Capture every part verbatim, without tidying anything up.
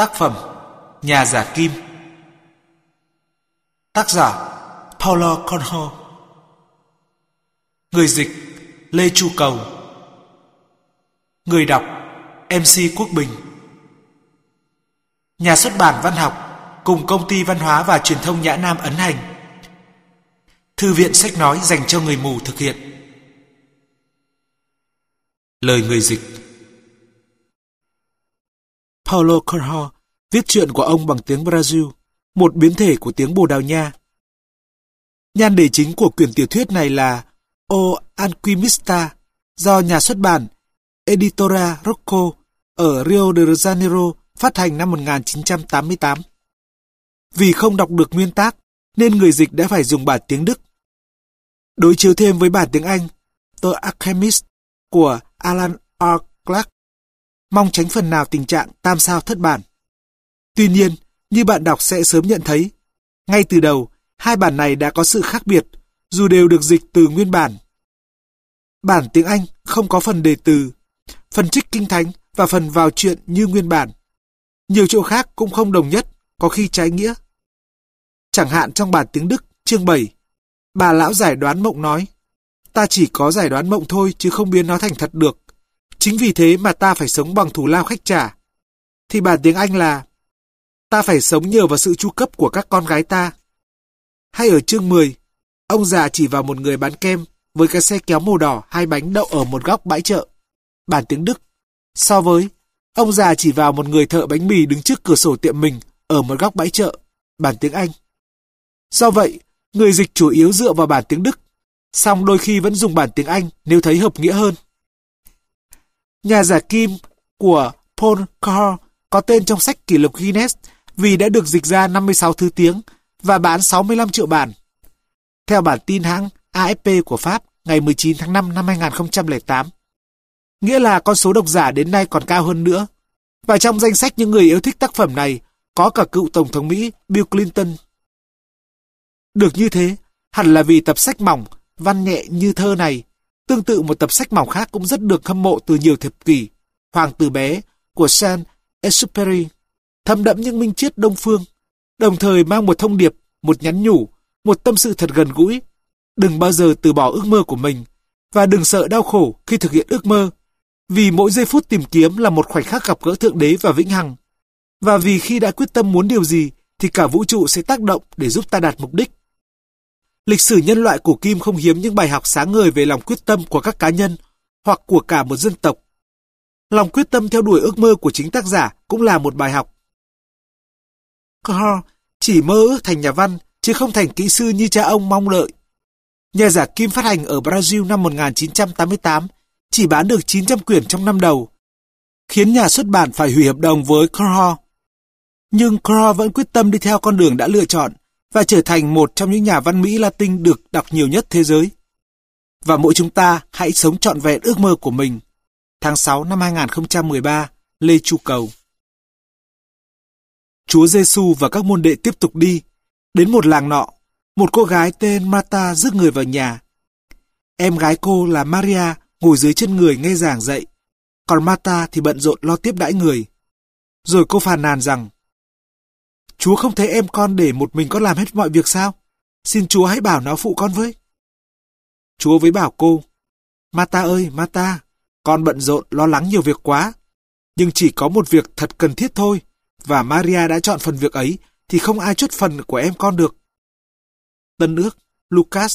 Tác phẩm Nhà giả kim. Tác giả Paulo Coelho. Người dịch Lê Chu Cầu. Người đọc em xê Quốc Bình. Nhà xuất bản Văn học cùng Công ty Văn hóa và Truyền thông Nhã Nam ấn hành. Thư viện sách nói dành cho người mù thực hiện. Lời người dịch. Paulo Coelho viết truyện của ông bằng tiếng Brazil, một biến thể của tiếng Bồ Đào Nha. Nhan đề chính của quyển tiểu thuyết này là O Alquimista, do nhà xuất bản Editora Rocco ở Rio de Janeiro phát hành năm một nghìn chín trăm tám mươi tám. Vì không đọc được nguyên tác, nên người dịch đã phải dùng bản tiếng Đức. Đối chiếu thêm với bản tiếng Anh The Alchemist của Alan R. Clark, mong tránh phần nào tình trạng tam sao thất bản. Tuy nhiên, như bạn đọc sẽ sớm nhận thấy, ngay từ đầu, hai bản này đã có sự khác biệt, dù đều được dịch từ nguyên bản. Bản tiếng Anh không có phần đề từ, phần trích kinh thánh và phần vào truyện như nguyên bản. Nhiều chỗ khác cũng không đồng nhất, có khi trái nghĩa. Chẳng hạn trong bản tiếng Đức, chương bảy, bà lão giải đoán mộng nói, ta chỉ có giải đoán mộng thôi chứ không biến nó thành thật được. Chính vì thế mà ta phải sống bằng thù lao khách trả. Thì bản tiếng Anh là, ta phải sống nhờ vào sự chu cấp của các con gái ta. Hay ở chương mười, ông già chỉ vào một người bán kem với cái xe kéo màu đỏ hai bánh đậu ở một góc bãi chợ. Bản tiếng Đức, so với, ông già chỉ vào một người thợ bánh mì đứng trước cửa sổ tiệm mình ở một góc bãi chợ. Bản tiếng Anh. Do vậy, người dịch chủ yếu dựa vào bản tiếng Đức, song đôi khi vẫn dùng bản tiếng Anh nếu thấy hợp nghĩa hơn. Nhà giả kim của Paul Coelho có tên trong sách kỷ lục Guinness vì đã được dịch ra năm mươi sáu thứ tiếng và bán sáu mươi lăm triệu bản. Theo bản tin hãng a ép pê của Pháp ngày mười chín tháng năm năm hai nghìn không trăm lẻ tám. Nghĩa là con số độc giả đến nay còn cao hơn nữa. Và trong danh sách những người yêu thích tác phẩm này có cả cựu Tổng thống Mỹ Bill Clinton. Được như thế, hẳn là vì tập sách mỏng, văn nhẹ như thơ này, tương tự một tập sách mỏng khác cũng rất được hâm mộ từ nhiều thập kỷ, Hoàng tử bé của Saint-Exupéry, thấm đẫm những minh triết Đông phương, đồng thời mang một thông điệp, một nhắn nhủ, một tâm sự thật gần gũi. Đừng bao giờ từ bỏ ước mơ của mình, và đừng sợ đau khổ khi thực hiện ước mơ, vì mỗi giây phút tìm kiếm là một khoảnh khắc gặp gỡ Thượng Đế và vĩnh hằng. Và vì khi đã quyết tâm muốn điều gì, thì cả vũ trụ sẽ tác động để giúp ta đạt mục đích. Lịch sử nhân loại cổ kim không hiếm những bài học sáng ngời về lòng quyết tâm của các cá nhân hoặc của cả một dân tộc. Lòng quyết tâm theo đuổi ước mơ của chính tác giả cũng là một bài học. Coelho chỉ mơ ước thành nhà văn, chứ không thành kỹ sư như cha ông mong đợi. Nhà giả kim phát hành ở Brazil năm một nghìn chín trăm tám mươi tám, chỉ bán được chín trăm quyển trong năm đầu, khiến nhà xuất bản phải hủy hợp đồng với Coelho. Nhưng Coelho vẫn quyết tâm đi theo con đường đã lựa chọn và trở thành một trong những nhà văn Mỹ Latin được đọc nhiều nhất thế giới. Và mỗi chúng ta hãy sống trọn vẹn ước mơ của mình. Tháng sáu năm hai nghìn không trăm mười ba, Lê Chu Cầu. Chúa Giêsu và các môn đệ tiếp tục đi. Đến một làng nọ, một cô gái tên Marta rước người vào nhà. Em gái cô là Maria ngồi dưới chân người nghe giảng dạy, còn Marta thì bận rộn lo tiếp đãi người. Rồi cô phàn nàn rằng, Chúa không thấy em con để một mình con làm hết mọi việc sao? Xin Chúa hãy bảo nó phụ con với. Chúa với bảo cô, Marta ơi, Marta, con bận rộn lo lắng nhiều việc quá, nhưng chỉ có một việc thật cần thiết thôi, và Maria đã chọn phần việc ấy, thì không ai chốt phần của em con được. Tân ước, Lucas.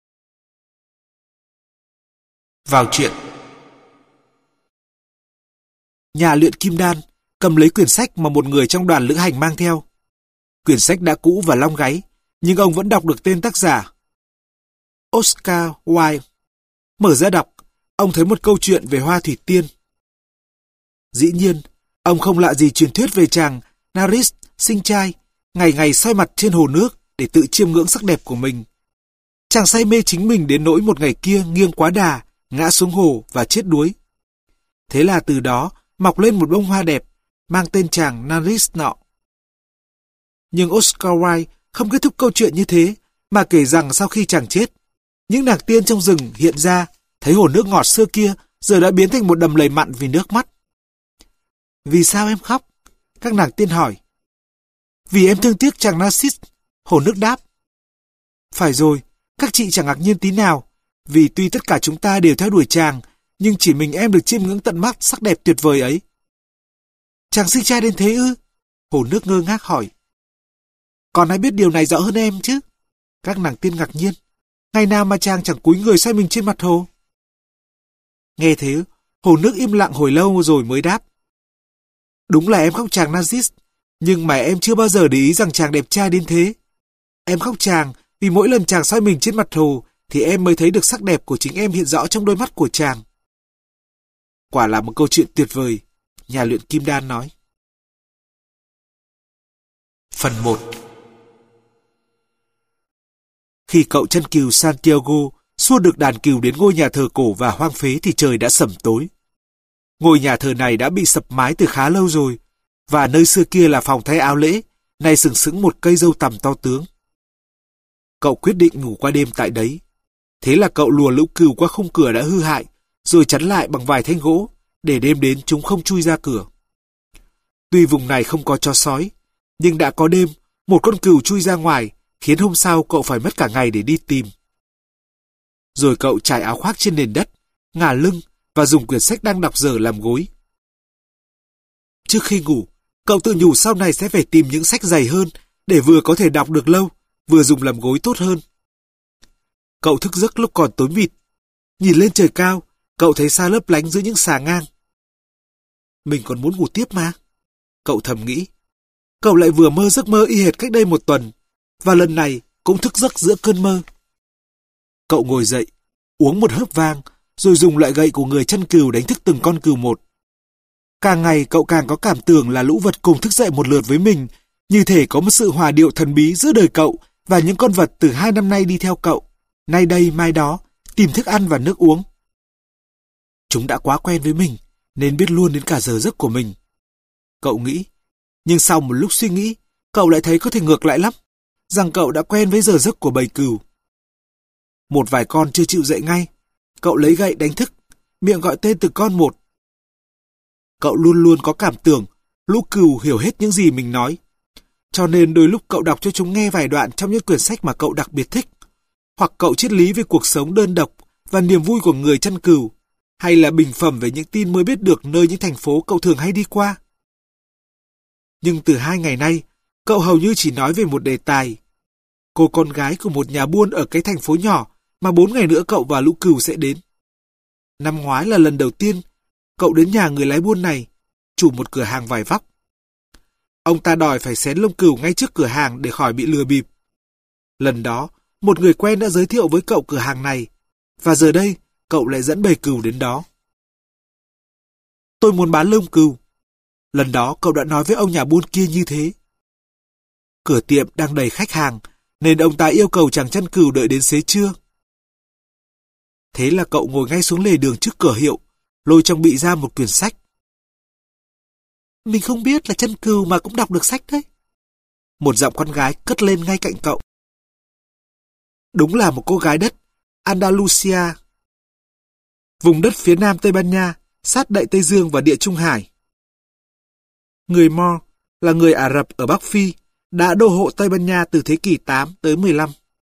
Vào chuyện. Nhà luyện kim đan cầm lấy quyển sách mà một người trong đoàn lữ hành mang theo. Quyển sách đã cũ và long gáy, nhưng ông vẫn đọc được tên tác giả. Oscar Wilde. Mở ra đọc, ông thấy một câu chuyện về hoa thủy tiên. Dĩ nhiên, ông không lạ gì truyền thuyết về chàng Naris sinh trai, ngày ngày soi mặt trên hồ nước để tự chiêm ngưỡng sắc đẹp của mình. Chàng say mê chính mình đến nỗi một ngày kia nghiêng quá đà, ngã xuống hồ và chết đuối. Thế là từ đó mọc lên một bông hoa đẹp, mang tên chàng Naris nọ. Nhưng Oscar Wilde không kết thúc câu chuyện như thế, mà kể rằng sau khi chàng chết, những nàng tiên trong rừng hiện ra, thấy hồ nước ngọt xưa kia giờ đã biến thành một đầm lầy mặn vì nước mắt. Vì sao em khóc? Các nàng tiên hỏi. Vì em thương tiếc chàng Narcissus, hồ nước đáp. Phải rồi, các chị chẳng ngạc nhiên tí nào, vì tuy tất cả chúng ta đều theo đuổi chàng, nhưng chỉ mình em được chiêm ngưỡng tận mắt sắc đẹp tuyệt vời ấy. Chàng xinh trai đến thế ư? Hồ nước ngơ ngác hỏi. Còn ai biết điều này rõ hơn em chứ? Các nàng tiên ngạc nhiên. Ngày nào mà chàng chẳng cúi người xoay mình trên mặt hồ? Nghe thế, hồ nước im lặng hồi lâu rồi mới đáp. Đúng là em khóc chàng Narcissus, nhưng mà em chưa bao giờ để ý rằng chàng đẹp trai đến thế. Em khóc chàng vì mỗi lần chàng xoay mình trên mặt hồ thì em mới thấy được sắc đẹp của chính em hiện rõ trong đôi mắt của chàng. Quả là một câu chuyện tuyệt vời, nhà luyện kim đan nói. Phần một. Khi cậu chân cừu Santiago xua được đàn cừu đến ngôi nhà thờ cổ và hoang phế thì trời đã sẩm tối. Ngôi nhà thờ này đã bị sập mái từ khá lâu rồi, và nơi xưa kia là phòng thay áo lễ, nay sừng sững một cây dâu tằm to tướng. Cậu quyết định ngủ qua đêm tại đấy. Thế là cậu lùa lũ cừu qua khung cửa đã hư hại, rồi chắn lại bằng vài thanh gỗ, để đêm đến chúng không chui ra cửa. Tuy vùng này không có chó sói, nhưng đã có đêm, một con cừu chui ra ngoài, khiến hôm sau cậu phải mất cả ngày để đi tìm. Rồi cậu trải áo khoác trên nền đất, ngả lưng và dùng quyển sách đang đọc dở làm gối. Trước khi ngủ, cậu tự nhủ sau này sẽ phải tìm những sách dày hơn để vừa có thể đọc được lâu, vừa dùng làm gối tốt hơn. Cậu thức giấc lúc còn tối mịt. Nhìn lên trời cao, cậu thấy sao lấp lánh giữa những xà ngang. Mình còn muốn ngủ tiếp mà. Cậu thầm nghĩ. Cậu lại vừa mơ giấc mơ y hệt cách đây một tuần, và lần này cũng thức giấc giữa cơn mơ. Cậu ngồi dậy, uống một hớp vang, rồi dùng loại gậy của người chăn cừu đánh thức từng con cừu một. Càng ngày cậu càng có cảm tưởng là lũ vật cùng thức dậy một lượt với mình, như thể có một sự hòa điệu thần bí giữa đời cậu và những con vật từ hai năm nay đi theo cậu, nay đây mai đó, tìm thức ăn và nước uống. Chúng đã quá quen với mình, nên biết luôn đến cả giờ giấc của mình. Cậu nghĩ, nhưng sau một lúc suy nghĩ, cậu lại thấy có thể ngược lại lắm, rằng cậu đã quen với giờ giấc của bầy cừu. Một vài con chưa chịu dậy ngay, cậu lấy gậy đánh thức, miệng gọi tên từng con một. Cậu luôn luôn có cảm tưởng lũ cừu hiểu hết những gì mình nói, cho nên đôi lúc cậu đọc cho chúng nghe vài đoạn trong những quyển sách mà cậu đặc biệt thích, hoặc cậu triết lý về cuộc sống đơn độc và niềm vui của người chăn cừu, hay là bình phẩm về những tin mới biết được nơi những thành phố cậu thường hay đi qua. Nhưng từ hai ngày nay, cậu hầu như chỉ nói về một đề tài. Cô con gái của một nhà buôn ở cái thành phố nhỏ mà bốn ngày nữa cậu và lũ cừu sẽ đến. Năm ngoái là lần đầu tiên cậu đến nhà người lái buôn này, chủ một cửa hàng vải vóc. Ông ta đòi phải xén lông cừu ngay trước cửa hàng để khỏi bị lừa bịp. Lần đó, một người quen đã giới thiệu với cậu cửa hàng này, và giờ đây cậu lại dẫn bầy cừu đến đó. Tôi muốn bán lông cừu. Lần đó cậu đã nói với ông nhà buôn kia như thế. Cửa tiệm đang đầy khách hàng, nên ông ta yêu cầu chàng chăn cừu đợi đến xế trưa. Thế là cậu ngồi ngay xuống lề đường trước cửa hiệu, lôi trong bị ra một quyển sách. Mình không biết là chăn cừu mà cũng đọc được sách đấy. Một giọng con gái cất lên ngay cạnh cậu. Đúng là một cô gái đất Andalusia, vùng đất phía nam Tây Ban Nha, sát Đại Tây Dương và Địa Trung Hải. Người Moor là người Ả Rập ở Bắc Phi, đã đô hộ Tây Ban Nha từ thế kỷ tám tới mười lăm.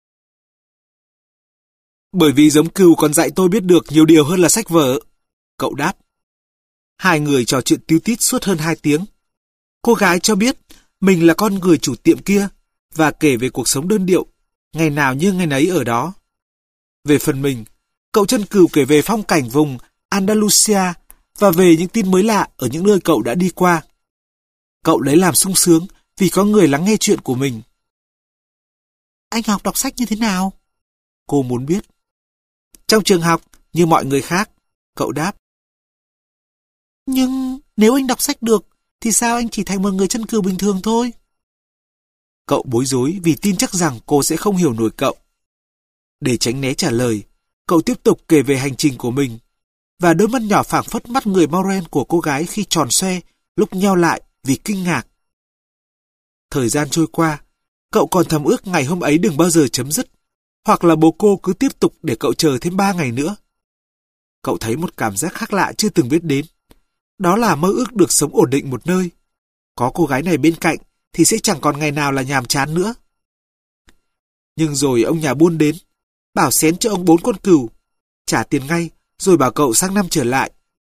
Bởi vì giống cừu còn dạy tôi biết được nhiều điều hơn là sách vở, cậu đáp. Hai người trò chuyện tíu tít suốt hơn hai tiếng. Cô gái cho biết mình là con người chủ tiệm kia và kể về cuộc sống đơn điệu, ngày nào như ngày nấy ở đó. Về phần mình, cậu chân cừu kể về phong cảnh vùng Andalusia và về những tin mới lạ ở những nơi cậu đã đi qua. Cậu lấy làm sung sướng vì có người lắng nghe chuyện của mình. Anh học đọc sách như thế nào? Cô muốn biết. Trong trường học, như mọi người khác, cậu đáp. Nhưng nếu anh đọc sách được, thì sao anh chỉ thành một người chân cừu bình thường thôi? Cậu bối rối vì tin chắc rằng cô sẽ không hiểu nổi cậu. Để tránh né trả lời, cậu tiếp tục kể về hành trình của mình, và đôi mắt nhỏ phảng phất mắt người Mauren của cô gái khi tròn xoe, lúc nheo lại vì kinh ngạc. Thời gian trôi qua, cậu còn thầm ước ngày hôm ấy đừng bao giờ chấm dứt, hoặc là bố cô cứ tiếp tục để cậu chờ thêm ba ngày nữa. Cậu thấy một cảm giác khác lạ chưa từng biết đến. Đó là mơ ước được sống ổn định một nơi. Có cô gái này bên cạnh thì sẽ chẳng còn ngày nào là nhàm chán nữa. Nhưng rồi ông nhà buôn đến, bảo xén cho ông bốn con cừu, trả tiền ngay, rồi bảo cậu sang năm trở lại.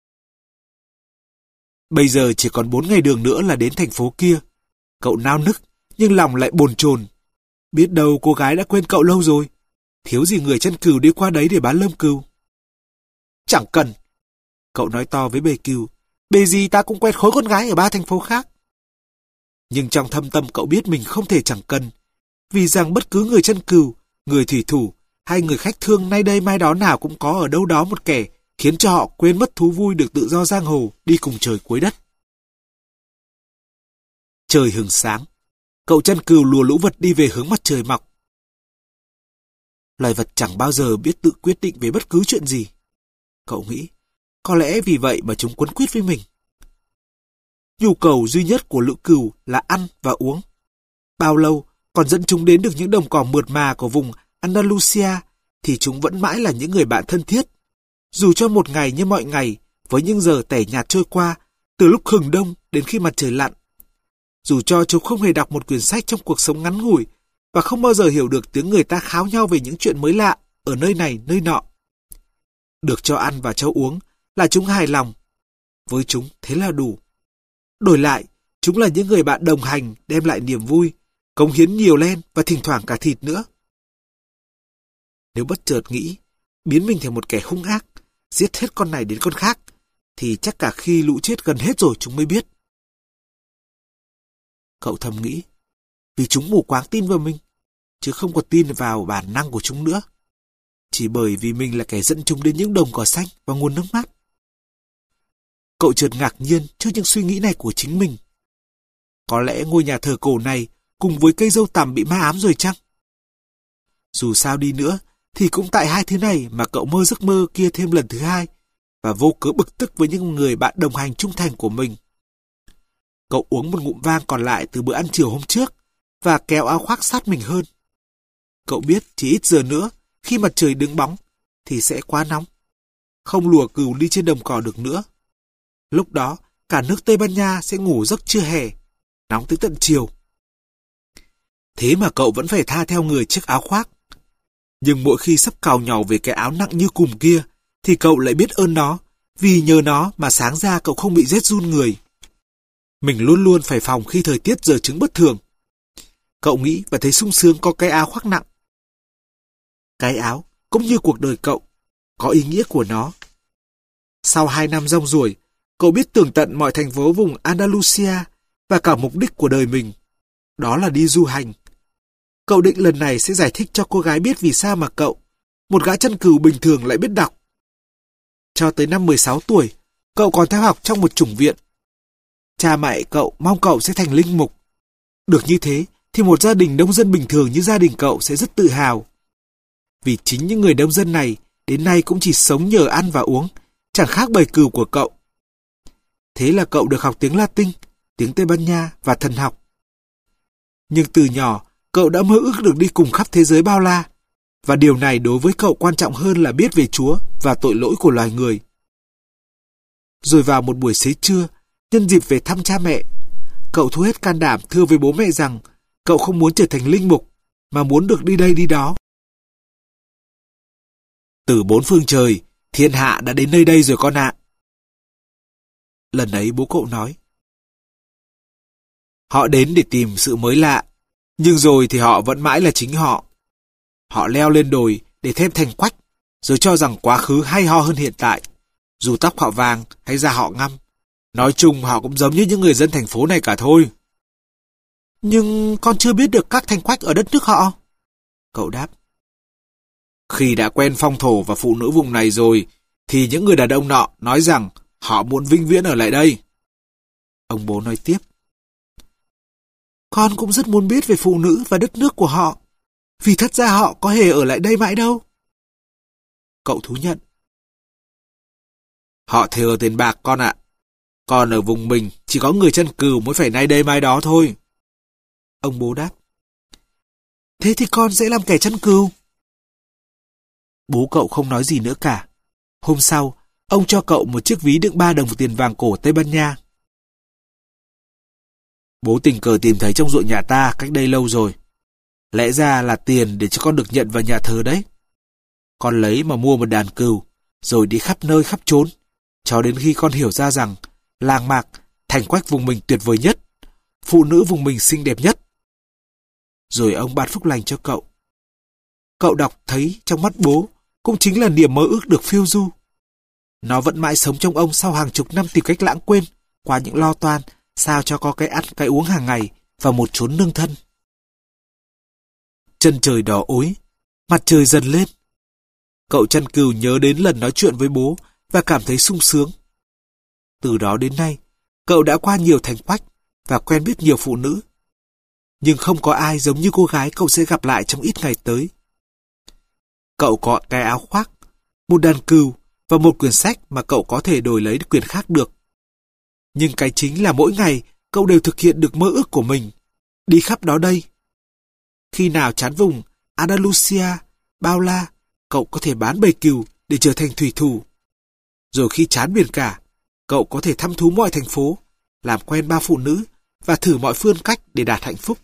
Bây giờ chỉ còn bốn ngày đường nữa là đến thành phố kia. Cậu nao nức, nhưng lòng lại bồn chồn. Biết đâu cô gái đã quên cậu lâu rồi. Thiếu gì người chăn cừu đi qua đấy để bán lơm cừu. Chẳng cần. Cậu nói to với bầy cừu. Bề gì ta cũng quen khối con gái ở ba thành phố khác. Nhưng trong thâm tâm cậu biết mình không thể chẳng cần. Vì rằng bất cứ người chăn cừu, người thủy thủ hay người khách thương nay đây mai đó nào cũng có ở đâu đó một kẻ khiến cho họ quên mất thú vui được tự do giang hồ đi cùng trời cuối đất. Trời hừng sáng. Cậu chăn cừu lùa lũ vật đi về hướng mặt trời mọc. Loài vật chẳng bao giờ biết tự quyết định về bất cứ chuyện gì. Cậu nghĩ, có lẽ vì vậy mà chúng quấn quýt với mình. Nhu cầu duy nhất của lũ cừu là ăn và uống. Bao lâu còn dẫn chúng đến được những đồng cỏ mượt mà của vùng Andalusia thì chúng vẫn mãi là những người bạn thân thiết. Dù cho một ngày như mọi ngày, với những giờ tẻ nhạt trôi qua, từ lúc hừng đông đến khi mặt trời lặn. Dù cho chúng không hề đọc một quyển sách trong cuộc sống ngắn ngủi và không bao giờ hiểu được tiếng người ta kháo nhau về những chuyện mới lạ ở nơi này nơi nọ. Được cho ăn và cho uống là chúng hài lòng. Với chúng thế là đủ. Đổi lại, chúng là những người bạn đồng hành đem lại niềm vui, cống hiến nhiều len và thỉnh thoảng cả thịt nữa. Nếu bất chợt nghĩ, biến mình thành một kẻ hung ác, giết hết con này đến con khác, thì chắc cả khi lũ chết gần hết rồi chúng mới biết. Cậu thầm nghĩ, vì chúng mù quáng tin vào mình, chứ không có tin vào bản năng của chúng nữa. Chỉ bởi vì mình là kẻ dẫn chúng đến những đồng cỏ xanh và nguồn nước mát. Cậu chợt ngạc nhiên trước những suy nghĩ này của chính mình. Có lẽ ngôi nhà thờ cổ này cùng với cây dâu tằm bị ma ám rồi chăng? Dù sao đi nữa, thì cũng tại hai thứ này mà cậu mơ giấc mơ kia thêm lần thứ hai, và vô cớ bực tức với những người bạn đồng hành trung thành của mình. Cậu uống một ngụm vang còn lại từ bữa ăn chiều hôm trước, và kéo áo khoác sát mình hơn. Cậu biết chỉ ít giờ nữa, khi mặt trời đứng bóng, thì sẽ quá nóng. Không lùa cừu đi trên đồng cỏ được nữa. Lúc đó, cả nước Tây Ban Nha sẽ ngủ giấc trưa hè, nóng tới tận chiều. Thế mà cậu vẫn phải tha theo người chiếc áo khoác. Nhưng mỗi khi sắp càu nhàu về cái áo nặng như cùm kia, thì cậu lại biết ơn nó, vì nhờ nó mà sáng ra cậu không bị rét run người. Mình luôn luôn phải phòng khi thời tiết giờ chứng bất thường. Cậu nghĩ và thấy sung sướng có cái áo khoác nặng. Cái áo, cũng như cuộc đời cậu, có ý nghĩa của nó. Sau hai năm rong ruổi, cậu biết tường tận mọi thành phố vùng Andalusia và cả mục đích của đời mình. Đó là đi du hành. Cậu định lần này sẽ giải thích cho cô gái biết vì sao mà cậu, một gã chăn cừu bình thường lại biết đọc. Cho tới năm mười sáu tuổi, cậu còn theo học trong một chủng viện. Cha mẹ cậu mong cậu sẽ thành linh mục. Được như thế, thì một gia đình nông dân bình thường như gia đình cậu sẽ rất tự hào. Vì chính những người nông dân này đến nay cũng chỉ sống nhờ ăn và uống, chẳng khác bầy cừu của cậu. Thế là cậu được học tiếng Latin, tiếng Tây Ban Nha và thần học. Nhưng từ nhỏ, cậu đã mơ ước được đi cùng khắp thế giới bao la, và điều này đối với cậu quan trọng hơn là biết về Chúa và tội lỗi của loài người. Rồi vào một buổi xế trưa, nhân dịp về thăm cha mẹ, cậu thu hết can đảm thưa với bố mẹ rằng cậu không muốn trở thành linh mục, mà muốn được đi đây đi đó. Từ bốn phương trời, thiên hạ đã đến nơi đây rồi con ạ. Lần ấy bố cậu nói. Họ đến để tìm sự mới lạ, nhưng rồi thì họ vẫn mãi là chính họ. Họ leo lên đồi để thêm thành quách, rồi cho rằng quá khứ hay ho hơn hiện tại, dù tóc họ vàng hay da họ ngăm. Nói chung họ cũng giống như những người dân thành phố này cả thôi. Nhưng con chưa biết được các thành quách ở đất nước họ. Cậu đáp. Khi đã quen phong thổ và phụ nữ vùng này rồi, thì những người đàn ông nọ nói rằng họ muốn vĩnh viễn ở lại đây. Ông bố nói tiếp. Con cũng rất muốn biết về phụ nữ và đất nước của họ, vì thật ra họ có hề ở lại đây mãi đâu. Cậu thú nhận. Họ thừa tiền bạc con ạ. Còn ở vùng mình chỉ có người chăn cừu mới phải nay đây mai đó thôi. Ông bố đáp. Thế thì con sẽ làm kẻ chăn cừu. Bố cậu không nói gì nữa cả. Hôm sau, ông cho cậu một chiếc ví đựng ba đồng tiền vàng cổ Tây Ban Nha. Bố tình cờ tìm thấy trong ruộng nhà ta cách đây lâu rồi. Lẽ ra là tiền để cho con được nhận vào nhà thờ đấy. Con lấy mà mua một đàn cừu, rồi đi khắp nơi khắp chốn, cho đến khi con hiểu ra rằng làng mạc, thành quách vùng mình tuyệt vời nhất, phụ nữ vùng mình xinh đẹp nhất. Rồi ông ban phúc lành cho cậu. Cậu đọc thấy trong mắt bố cũng chính là niềm mơ ước được phiêu du. Nó vẫn mãi sống trong ông sau hàng chục năm tìm cách lãng quên qua những lo toan sao cho có cái ăn cái uống hàng ngày và một chốn nương thân. Chân trời đỏ ối, mặt trời dần lên. Cậu chăn cừu nhớ đến lần nói chuyện với bố và cảm thấy sung sướng. Từ đó đến nay, cậu đã qua nhiều thành quách và quen biết nhiều phụ nữ. Nhưng không có ai giống như cô gái cậu sẽ gặp lại trong ít ngày tới. Cậu có cái áo khoác, một đàn cừu và một quyển sách mà cậu có thể đổi lấy quyển khác được. Nhưng cái chính là mỗi ngày cậu đều thực hiện được mơ ước của mình, đi khắp đó đây. Khi nào chán vùng Andalusia, bao la, cậu có thể bán bầy cừu để trở thành thủy thủ. Rồi khi chán biển cả, cậu có thể thăm thú mọi thành phố, làm quen ba phụ nữ và thử mọi phương cách để đạt hạnh phúc.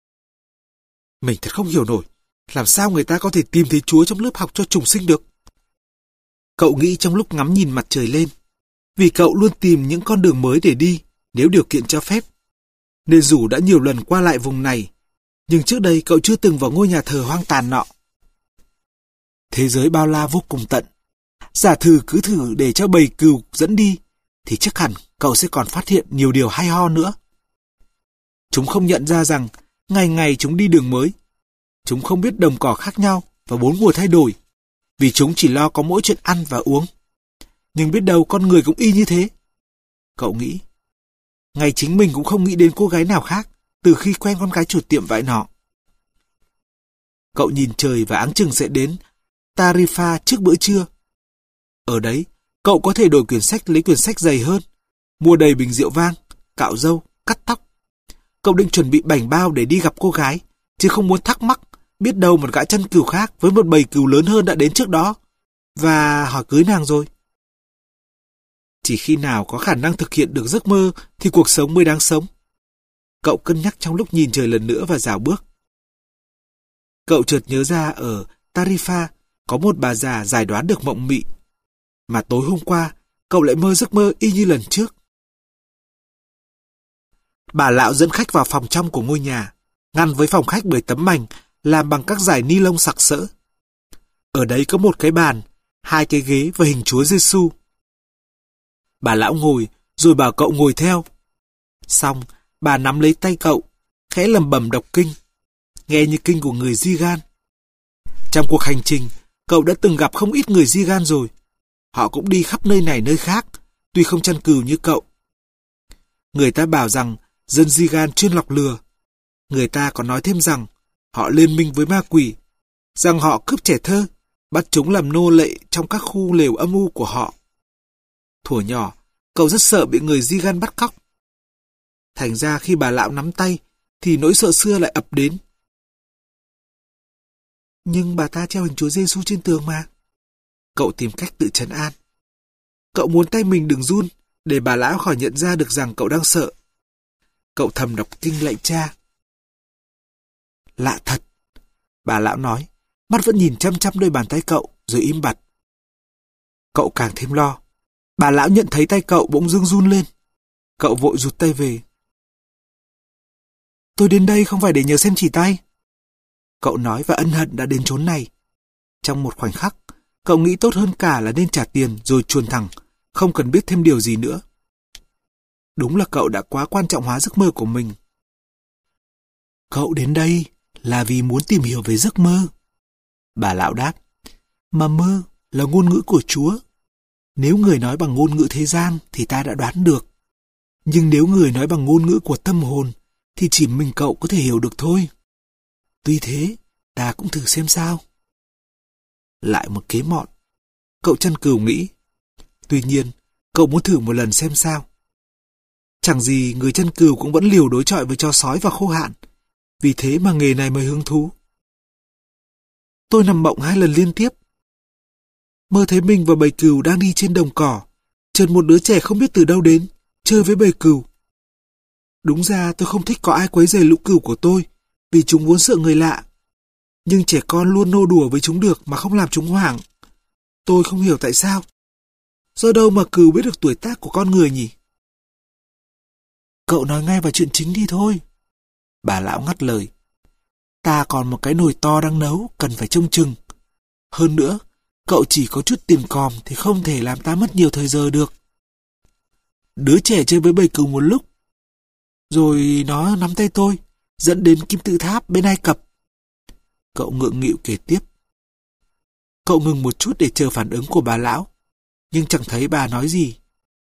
Mình thật không hiểu nổi, làm sao người ta có thể tìm thấy Chúa trong lớp học cho trùng sinh được. Cậu nghĩ trong lúc ngắm nhìn mặt trời lên, vì cậu luôn tìm những con đường mới để đi nếu điều kiện cho phép. Nên dù đã nhiều lần qua lại vùng này, nhưng trước đây cậu chưa từng vào ngôi nhà thờ hoang tàn nọ. Thế giới bao la vô cùng tận. Giả thử cứ thử để cho bầy cừu dẫn đi, thì chắc hẳn cậu sẽ còn phát hiện nhiều điều hay ho nữa. Chúng không nhận ra rằng ngày ngày chúng đi đường mới. Chúng không biết đồng cỏ khác nhau và bốn mùa thay đổi, vì chúng chỉ lo có mỗi chuyện ăn và uống. Nhưng biết đâu con người cũng y như thế. Cậu nghĩ. Ngày chính mình cũng không nghĩ đến cô gái nào khác từ khi quen con gái chủ tiệm vải nọ. Cậu nhìn trời và áng chừng sẽ đến Tarifa trước bữa trưa. Ở đấy, cậu có thể đổi quyển sách lấy quyển sách dày hơn, mua đầy bình rượu vang, cạo râu, cắt tóc. Cậu định chuẩn bị bảnh bao để đi gặp cô gái, chứ không muốn thắc mắc, biết đâu một gã chăn cừu khác với một bầy cừu lớn hơn đã đến trước đó, và hỏi cưới nàng rồi. Chỉ khi nào có khả năng thực hiện được giấc mơ thì cuộc sống mới đáng sống. Cậu cân nhắc trong lúc nhìn trời lần nữa và dạo bước. Cậu chợt nhớ ra ở Tarifa có một bà già giải đoán được mộng mị, mà tối hôm qua cậu lại mơ giấc mơ y như lần trước. Bà lão dẫn khách vào phòng trong của ngôi nhà, ngăn với phòng khách bởi tấm mành làm bằng các dải ni lông sặc sỡ. Ở đấy có một cái bàn, hai cái ghế và hình Chúa Giêsu. Bà lão ngồi, rồi bảo cậu ngồi theo. Xong, bà nắm lấy tay cậu, khẽ lẩm bẩm đọc kinh, nghe như kinh của người di gan. Trong cuộc hành trình, cậu đã từng gặp không ít người di gan rồi. Họ cũng đi khắp nơi này nơi khác, tuy không chăn cừu như cậu. Người ta bảo rằng dân di gan chuyên lọc lừa. Người ta còn nói thêm rằng họ liên minh với ma quỷ, rằng họ cướp trẻ thơ, bắt chúng làm nô lệ trong các khu lều âm u của họ. Thuở nhỏ, cậu rất sợ bị người di gan bắt cóc. Thành ra khi bà lão nắm tay, thì nỗi sợ xưa lại ập đến. Nhưng bà ta treo hình Chúa Giêsu trên tường mà. Cậu tìm cách tự trấn an. Cậu muốn tay mình đừng run, để bà lão khỏi nhận ra được rằng cậu đang sợ. Cậu thầm đọc kinh lạy Cha. Lạ thật, bà lão nói, mắt vẫn nhìn chăm chăm đôi bàn tay cậu, rồi im bặt. Cậu càng thêm lo. Bà lão nhận thấy tay cậu bỗng dưng run lên. Cậu vội rụt tay về. Tôi đến đây không phải để nhờ xem chỉ tay. Cậu nói và ân hận đã đến chốn này. Trong một khoảnh khắc, cậu nghĩ tốt hơn cả là nên trả tiền rồi chuồn thẳng, không cần biết thêm điều gì nữa. Đúng là cậu đã quá quan trọng hóa giấc mơ của mình. Cậu đến đây là vì muốn tìm hiểu về giấc mơ. Bà lão đáp, mà mơ là ngôn ngữ của Chúa. Nếu người nói bằng ngôn ngữ thế gian thì ta đã đoán được. Nhưng nếu người nói bằng ngôn ngữ của tâm hồn thì chỉ mình cậu có thể hiểu được thôi. Tuy thế, ta cũng thử xem sao. Lại một kế mọn. Cậu chăn cừu nghĩ. Tuy nhiên, cậu muốn thử một lần xem sao. Chẳng gì người chăn cừu cũng vẫn liều đối chọi với chó sói và khô hạn. Vì thế mà nghề này mới hứng thú. Tôi nằm mộng hai lần liên tiếp. Mơ thấy mình và bầy cừu đang đi trên đồng cỏ. Chợt một đứa trẻ không biết từ đâu đến, chơi với bầy cừu. Đúng ra tôi không thích có ai quấy rầy lũ cừu của tôi, vì chúng vốn sợ người lạ. Nhưng trẻ con luôn nô đùa với chúng được mà không làm chúng hoảng. Tôi không hiểu tại sao. Do đâu mà cừu biết được tuổi tác của con người nhỉ? Cậu nói ngay vào chuyện chính đi thôi. Bà lão ngắt lời. Ta còn một cái nồi to đang nấu, cần phải trông chừng. Hơn nữa, cậu chỉ có chút tiền còm thì không thể làm ta mất nhiều thời giờ được. Đứa trẻ chơi với bầy cừu một lúc, rồi nó nắm tay tôi, dẫn đến kim tự tháp bên Ai Cập. Cậu ngượng nghịu kể tiếp. Cậu ngừng một chút để chờ phản ứng của bà lão, nhưng chẳng thấy bà nói gì.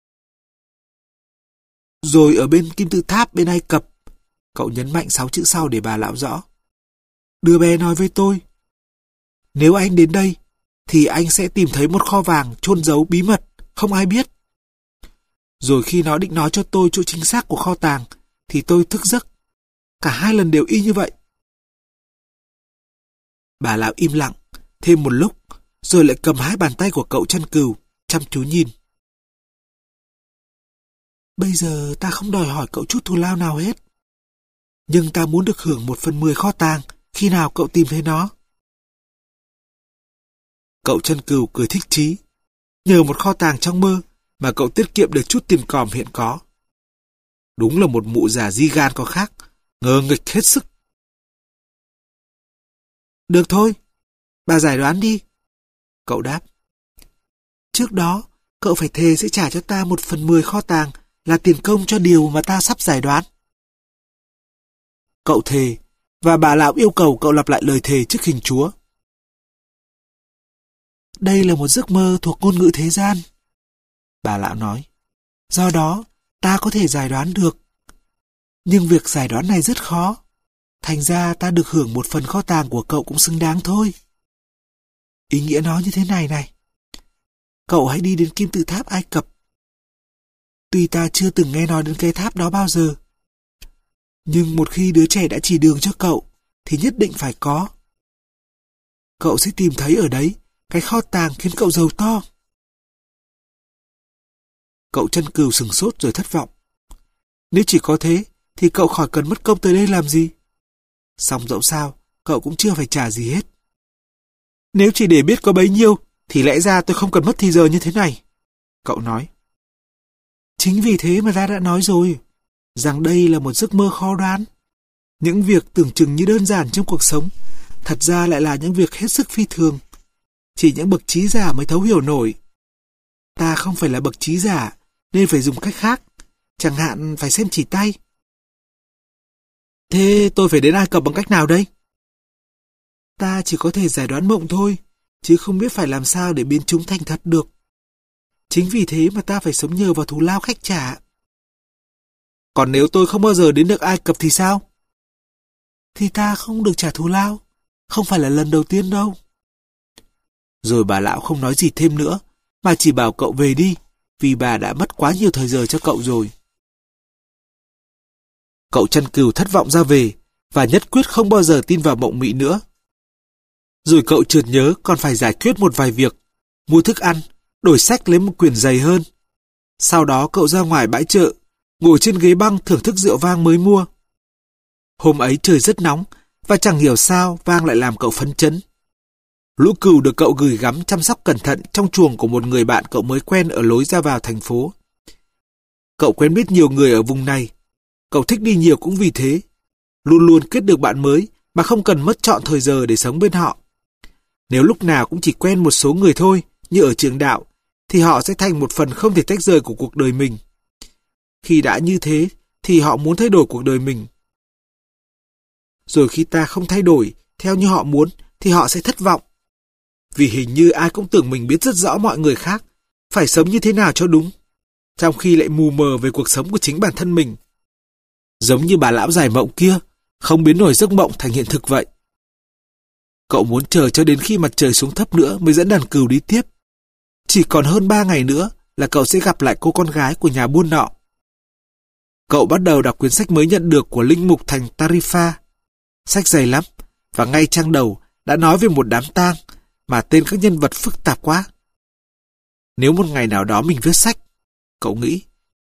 Rồi ở bên kim tự tháp bên Ai Cập, cậu nhấn mạnh sáu chữ sau để bà lão rõ. Đứa bé nói với tôi, nếu anh đến đây, thì anh sẽ tìm thấy một kho vàng chôn giấu bí mật, không ai biết. Rồi khi nó định nói cho tôi chỗ chính xác của kho tàng, thì tôi thức giấc. Cả hai lần đều y như vậy. Bà lão im lặng, thêm một lúc, rồi lại cầm hai bàn tay của cậu chăn cừu, chăm chú nhìn. Bây giờ ta không đòi hỏi cậu chút thù lao nào hết. Nhưng ta muốn được hưởng một phần mười kho tàng khi nào cậu tìm thấy nó. Cậu chăn cừu cười thích chí. Nhờ một kho tàng trong mơ mà cậu tiết kiệm được chút tiền còm hiện có. Đúng là một mụ già di gan có khác, ngờ nghịch hết sức. Được thôi, bà giải đoán đi. Cậu đáp. Trước đó, cậu phải thề sẽ trả cho ta một phần mười kho tàng là tiền công cho điều mà ta sắp giải đoán. Cậu thề, và bà lão yêu cầu cậu lặp lại lời thề trước hình Chúa. Đây là một giấc mơ thuộc ngôn ngữ thế gian. Bà lão nói. Do đó, ta có thể giải đoán được. Nhưng việc giải đoán này rất khó. Thành ra ta được hưởng một phần kho tàng của cậu cũng xứng đáng thôi. Ý nghĩa nó như thế này này. Cậu hãy đi đến kim tự tháp Ai Cập. Tuy ta chưa từng nghe nói đến cái tháp đó bao giờ, nhưng một khi đứa trẻ đã chỉ đường cho cậu, thì nhất định phải có. Cậu sẽ tìm thấy ở đấy cái kho tàng khiến cậu giàu to. Cậu chăn cừu sừng sốt rồi thất vọng. Nếu chỉ có thế, thì cậu khỏi cần mất công tới đây làm gì. Song dẫu sao, cậu cũng chưa phải trả gì hết. Nếu chỉ để biết có bấy nhiêu, thì lẽ ra tôi không cần mất thì giờ như thế này. Cậu nói. Chính vì thế mà ta đã nói rồi, rằng đây là một giấc mơ khó đoán. Những việc tưởng chừng như đơn giản trong cuộc sống, thật ra lại là những việc hết sức phi thường. Chỉ những bậc trí giả mới thấu hiểu nổi. Ta không phải là bậc trí giả, nên phải dùng cách khác, chẳng hạn phải xem chỉ tay. Thế tôi phải đến Ai Cập bằng cách nào đây? Ta chỉ có thể giải đoán mộng thôi, chứ không biết phải làm sao để biến chúng thành thật được. Chính vì thế mà ta phải sống nhờ vào thù lao khách trả. Còn nếu tôi không bao giờ đến được Ai Cập thì sao? Thì ta không được trả thù lao, không phải là lần đầu tiên đâu. Rồi bà lão không nói gì thêm nữa, mà chỉ bảo cậu về đi, vì bà đã mất quá nhiều thời giờ cho cậu rồi. Cậu chăn cừu thất vọng ra về, và nhất quyết không bao giờ tin vào mộng mị nữa. Rồi cậu chợt nhớ còn phải giải quyết một vài việc, mua thức ăn, đổi sách lấy một quyển dày hơn. Sau đó cậu ra ngoài bãi chợ, ngồi trên ghế băng thưởng thức rượu vang mới mua. Hôm ấy trời rất nóng, và chẳng hiểu sao vang lại làm cậu phấn chấn. Lũ cừu được cậu gửi gắm chăm sóc cẩn thận trong chuồng của một người bạn cậu mới quen ở lối ra vào thành phố. Cậu quen biết nhiều người ở vùng này. Cậu thích đi nhiều cũng vì thế. Luôn luôn kết được bạn mới mà không cần mất trọn thời giờ để sống bên họ. Nếu lúc nào cũng chỉ quen một số người thôi, như ở trường đạo, thì họ sẽ thành một phần không thể tách rời của cuộc đời mình. Khi đã như thế, thì họ muốn thay đổi cuộc đời mình. Rồi khi ta không thay đổi theo như họ muốn, thì họ sẽ thất vọng. Vì hình như ai cũng tưởng mình biết rất rõ mọi người khác phải sống như thế nào cho đúng, trong khi lại mù mờ về cuộc sống của chính bản thân mình. Giống như bà lão giải mộng kia, không biến nổi giấc mộng thành hiện thực vậy. Cậu muốn chờ cho đến khi mặt trời xuống thấp nữa mới dẫn đàn cừu đi tiếp. Chỉ còn hơn ba ngày nữa là cậu sẽ gặp lại cô con gái của nhà buôn nọ. Cậu bắt đầu đọc quyển sách mới nhận được của linh mục thành Tarifa. Sách dày lắm, và ngay trang đầu đã nói về một đám tang mà tên các nhân vật phức tạp quá. Nếu một ngày nào đó mình viết sách, cậu nghĩ,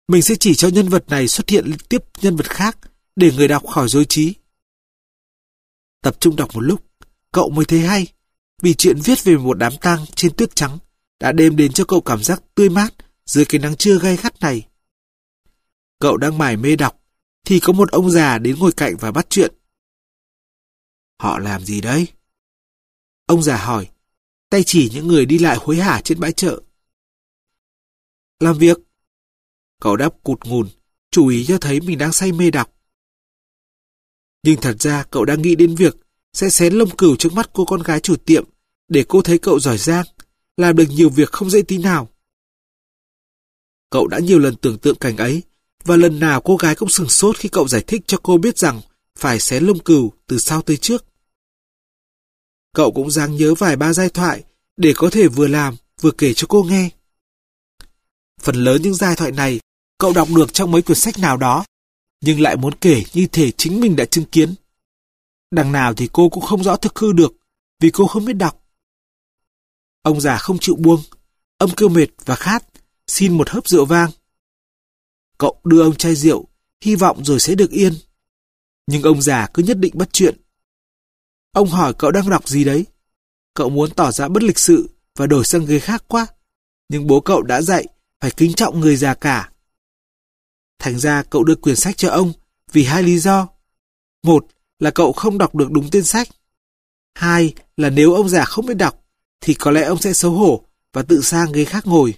Mình sẽ chỉ cho nhân vật này xuất hiện tiếp nhân vật khác để người đọc khỏi rối trí. Tập trung đọc một lúc, cậu mới thấy hay, vì chuyện viết về một đám tang trên tuyết trắng đã đem đến cho cậu cảm giác tươi mát dưới cái nắng trưa gay gắt này. Cậu đang mải mê đọc, thì có một ông già đến ngồi cạnh và bắt chuyện. Họ làm gì đấy? Ông già hỏi, tay chỉ những người đi lại hối hả trên bãi chợ. Làm việc. Cậu đáp cụt ngùn, chú ý cho thấy mình đang say mê đọc. Nhưng thật ra cậu đang nghĩ đến việc sẽ xén lông cừu trước mắt cô con gái chủ tiệm để cô thấy cậu giỏi giang, làm được nhiều việc không dễ tí nào. Cậu đã nhiều lần tưởng tượng cảnh ấy, và lần nào cô gái cũng sửng sốt khi cậu giải thích cho cô biết rằng phải xén lông cừu từ sau tới trước. Cậu cũng dáng nhớ vài ba giai thoại để có thể vừa làm vừa kể cho cô nghe. Phần lớn những giai thoại này cậu đọc được trong mấy quyển sách nào đó, nhưng lại muốn kể như thể chính mình đã chứng kiến. Đằng nào thì cô cũng không rõ thực hư được, vì cô không biết đọc. Ông già không chịu buông, ông kêu mệt và khát, xin một hớp rượu vang. Cậu đưa ông chai rượu, hy vọng rồi sẽ được yên. Nhưng ông già cứ nhất định bắt chuyện. Ông hỏi cậu đang đọc gì đấy. Cậu muốn tỏ ra bất lịch sự và đổi sang ghế khác quá, nhưng bố cậu đã dạy phải kính trọng người già cả. Thành ra cậu đưa quyển sách cho ông vì hai lý do. Một là cậu không đọc được đúng tên sách. Hai là nếu ông già không biết đọc, thì có lẽ ông sẽ xấu hổ và tự sang ghế khác ngồi.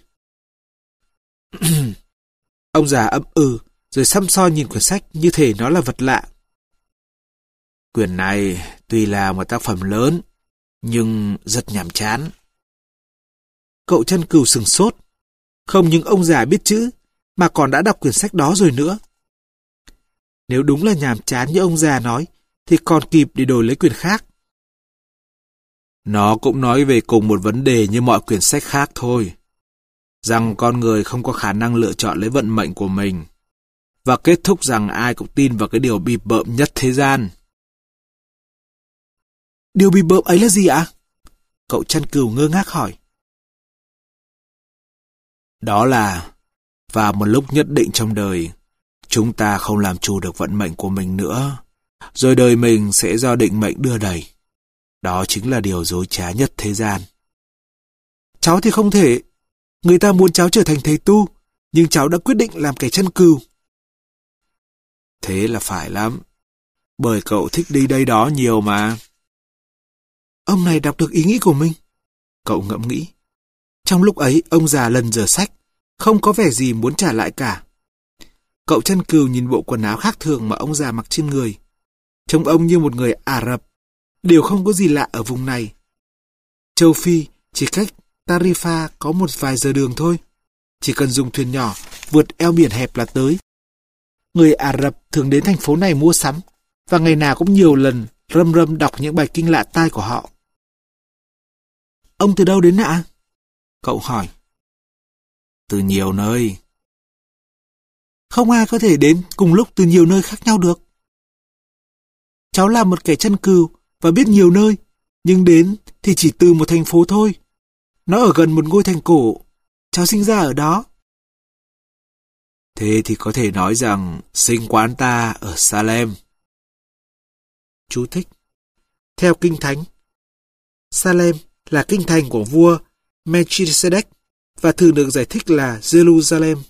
Ông già ậm ừ, rồi săm soi nhìn quyển sách như thể nó là vật lạ. Quyển này tuy là một tác phẩm lớn, nhưng rất nhàm chán. Cậu Chăn Cừu sửng sốt. Không những ông già biết chữ, mà còn đã đọc quyển sách đó rồi nữa. Nếu đúng là nhàm chán như ông già nói, thì còn kịp để đổi lấy quyển khác. Nó cũng nói về cùng một vấn đề như mọi quyển sách khác thôi. Rằng con người không có khả năng lựa chọn lấy vận mệnh của mình. Và kết thúc rằng ai cũng tin vào cái điều bịp bợm nhất thế gian. Điều bịp bợm ấy là gì ạ? Cậu Chăn Cừu ngơ ngác hỏi. Đó là, vào một lúc nhất định trong đời, chúng ta không làm chủ được vận mệnh của mình nữa, rồi đời mình sẽ do định mệnh đưa đẩy. Đó chính là điều dối trá nhất thế gian. Cháu thì không thể. Người ta muốn cháu trở thành thầy tu, nhưng cháu đã quyết định làm kẻ chăn cừu. Thế là phải lắm, bởi cậu thích đi đây đó nhiều mà. Ông này đọc được ý nghĩ của mình. Cậu ngẫm nghĩ. Trong lúc ấy, ông già lần dở sách, không có vẻ gì muốn trả lại cả. Cậu Chăn Cừu nhìn bộ quần áo khác thường mà ông già mặc trên người. Trông ông như một người Ả Rập. Điều không có gì lạ ở vùng này. Châu Phi chỉ cách Tarifa có một vài giờ đường thôi. Chỉ cần dùng thuyền nhỏ, vượt eo biển hẹp là tới. Người Ả Rập thường đến thành phố này mua sắm, và ngày nào cũng nhiều lần râm râm đọc những bài kinh lạ tai của họ. Ông từ đâu đến ạ? Cậu hỏi. Từ nhiều nơi. Không ai có thể đến cùng lúc từ nhiều nơi khác nhau được. Cháu là một kẻ chăn cừu và biết nhiều nơi, nhưng đến thì chỉ từ một thành phố thôi. Nó ở gần một ngôi thành cổ. Cháu sinh ra ở đó. Thế thì có thể nói rằng sinh quán ta ở Salem. Chú thích. Theo Kinh Thánh, Salem là kinh thành của vua Melchizedek và thường được giải thích là Jerusalem.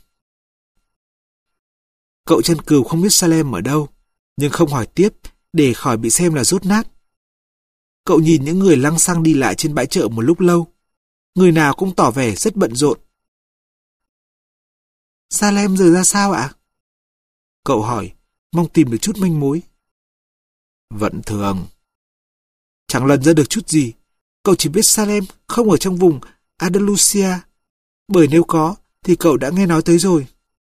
Cậu Chăn Cừu không biết Salem ở đâu, nhưng không hỏi tiếp để khỏi bị xem là dốt nát. Cậu nhìn những người lăng xăng đi lại trên bãi chợ một lúc lâu. Người nào cũng tỏ vẻ rất bận rộn. Salem giờ ra sao ạ? Cậu hỏi, mong tìm được chút manh mối. Vẫn thường. Chẳng lần ra được chút gì. Cậu chỉ biết Salem không ở trong vùng Andalusia, bởi nếu có thì cậu đã nghe nói tới rồi.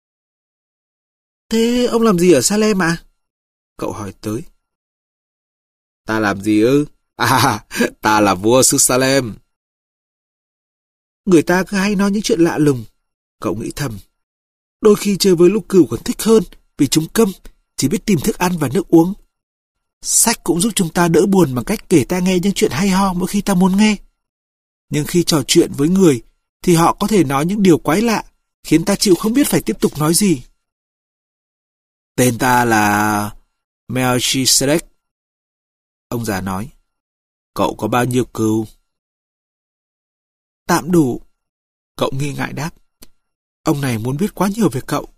Thế ông làm gì ở Salem ạ? Cậu hỏi tới. Ta làm gì ư? À, ta là vua xứ Salem. Người ta cứ hay nói những chuyện lạ lùng. Cậu nghĩ thầm. Đôi khi chơi với lũ cừu còn thích hơn, vì chúng câm, chỉ biết tìm thức ăn và nước uống. Sách cũng giúp chúng ta đỡ buồn bằng cách kể ta nghe những chuyện hay ho mỗi khi ta muốn nghe. Nhưng khi trò chuyện với người, thì họ có thể nói những điều quái lạ, khiến ta chịu không biết phải tiếp tục nói gì. Tên ta là Melchizedek. Ông già nói. Cậu có bao nhiêu cừu? Tạm đủ. Cậu nghi ngại đáp. Ông này muốn biết quá nhiều về cậu.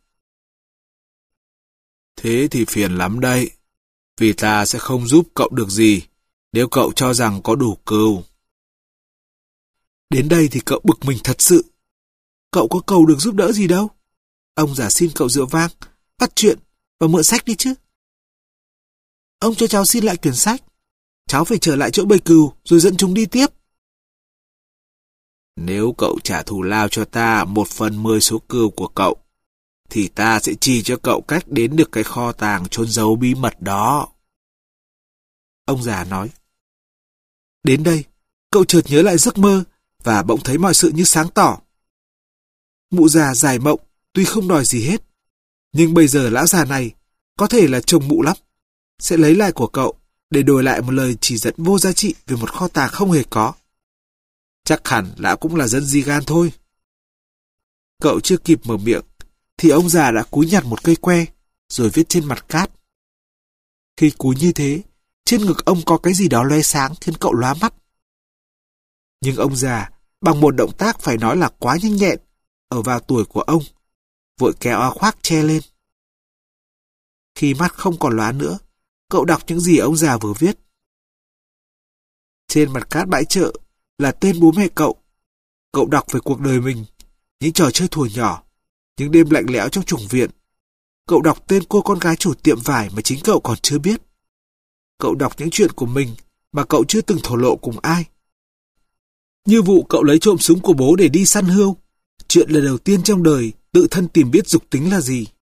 Thế thì phiền lắm đây, vì ta sẽ không giúp cậu được gì nếu cậu cho rằng có đủ cừu. Đến đây thì cậu bực mình thật sự. Cậu có cầu được giúp đỡ gì đâu. Ông già xin cậu rượu vang, bắt chuyện và mượn sách đi chứ. Ông cho cháu xin lại quyển sách. Cháu phải trở lại chỗ bầy cừu rồi dẫn chúng đi tiếp. Nếu cậu trả thù lao cho ta một phần mười số cừu của cậu, thì ta sẽ chỉ cho cậu cách đến được cái kho tàng chôn giấu bí mật đó. Ông già nói. Đến đây, cậu chợt nhớ lại giấc mơ và bỗng thấy mọi sự như sáng tỏ. Mụ già dài mộng tuy không đòi gì hết, nhưng bây giờ lão già này có thể là chồng mụ lắm, sẽ lấy lại của cậu để đổi lại một lời chỉ dẫn vô giá trị về một kho tàng không hề có. Chắc hẳn lão cũng là dân di gan thôi. Cậu chưa kịp mở miệng thì ông già đã cúi nhặt một cây que rồi viết trên mặt cát. Khi cúi như thế, trên ngực ông có cái gì đó loe sáng khiến cậu lóa mắt. Nhưng ông già, bằng một động tác phải nói là quá nhanh nhẹn, ở vào tuổi của ông, vội kéo áo khoác che lên. Khi mắt không còn lóa nữa, cậu đọc những gì ông già vừa viết. Trên mặt cát bãi chợ là tên bố mẹ cậu. Cậu đọc về cuộc đời mình, những trò chơi thuở nhỏ, những đêm lạnh lẽo trong chủng viện. Cậu đọc tên cô con gái chủ tiệm vải mà chính cậu còn chưa biết. Cậu đọc những chuyện của mình mà cậu chưa từng thổ lộ cùng ai. Như vụ cậu lấy trộm súng của bố để đi săn hươu, chuyện lần đầu tiên trong đời tự thân tìm biết dục tính là gì.